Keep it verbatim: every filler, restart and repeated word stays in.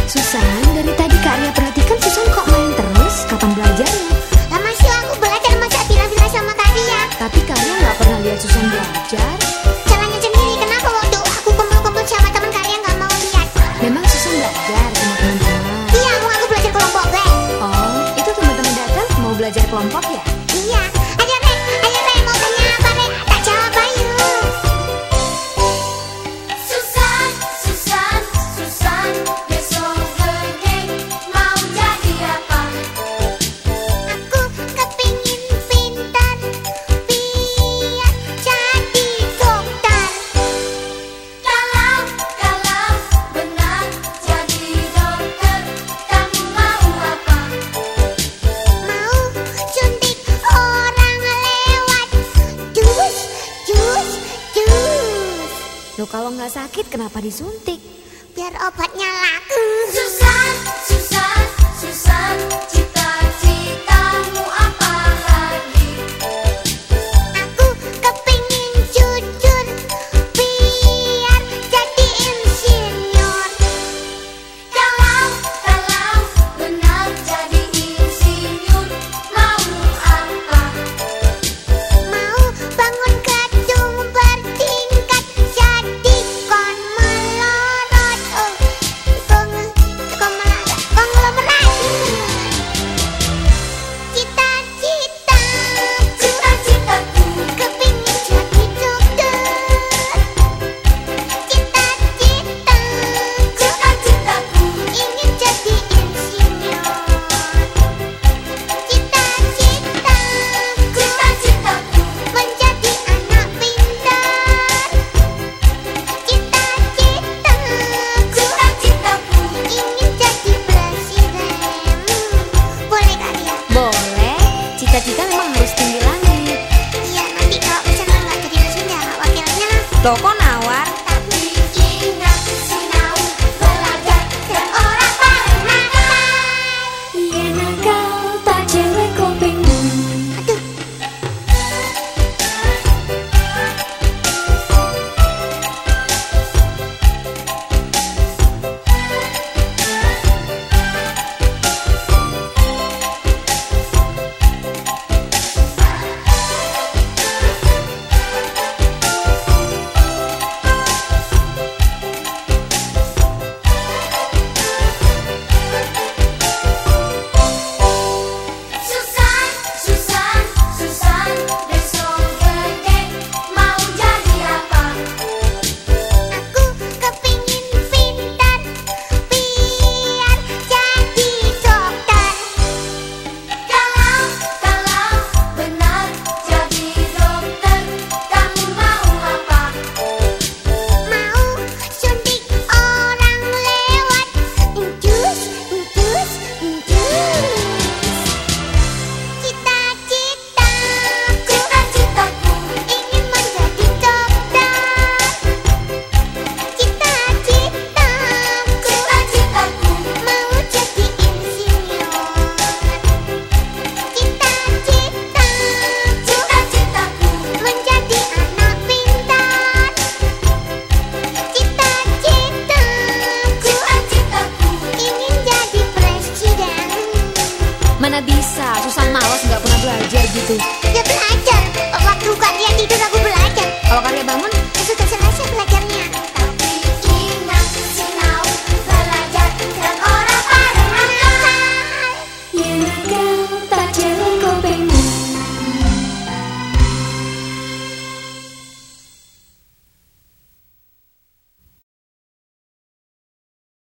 Susan, dari tadi Kak Ria perhatikan Susan kok main terus. Kapan belajarnya? Lah masih aku belajar, masa bilang-bilang sama Kak Ria. Tapi Kak Ria nggak pernah lihat Susan belajar. Caranya sendiri, kenapa waktu aku kumpul-kumpul sama teman Kak Ria nggak mau lihat? Memang Susan belajar sama teman-teman? Iya, mau aku belajar kelompok B. Oh, itu teman-teman datang mau belajar kelompok ya? Iya, ayo Rek, ayo Rek, mau tanya apa Rek? Tak jawab ayo. Susan, Susan, Susan, besok gede mau jadi apa? Aku kepingin pintar, biar jadi dokter. Kalau, kalau benar jadi dokter, kamu mau apa? Mau suntik orang lewat jus, jus, jus. Loh, kalau nggak sakit kenapa disuntik? Biar obatnya laku. Susan, Susan, Susan, cita-citamu apa lagi? Aku kepingin jujur, biar jadi insinyur. Kalau, kalau benar jadi insinyur, mau apa? Mau bangun gedung bertingkat, jadi kon melorot. Oh, kong, konglomerat, konglomerat. Cita-cita, Cita-citaku, kepingin jadi dokter. Cita-cita, cita-citaku, ingin jadi insinyur. Cita-cita, cita-citaku, menjadi anak pintar. Cita-cita, cita-citaku. ingin jadi presiden. Boleh Kak Ria? Boleh, cita-cita memang harus tinggi langit. Iya, nanti kalau misalnya nggak jadi presiden ya wakilnya. Loh, kok nawar? Tapi ingat sinau belajar dan orang paling nakal. Iya nakal, tak cewek kopengmu. Aduh, Susan, Susan, Susan, besok gede mau jadi apa? aku kepingin pintar, biar jadi dokter. Kalau, kalau benar jadi dokter, kamu mau apa? Mau suntik orang lewat jus, jus, jus. Cita-cita, Cita-citaku, ingin menjadi dokter. Cita-cita, cita-citaku, mau jadi insinyur. Cita-cita, cita-citaku, menjadi anak pintar. Cita-cita, cita-citaku. ingin jadi presiden. Mana bisa, Susan malas nggak pernah belajar gitu.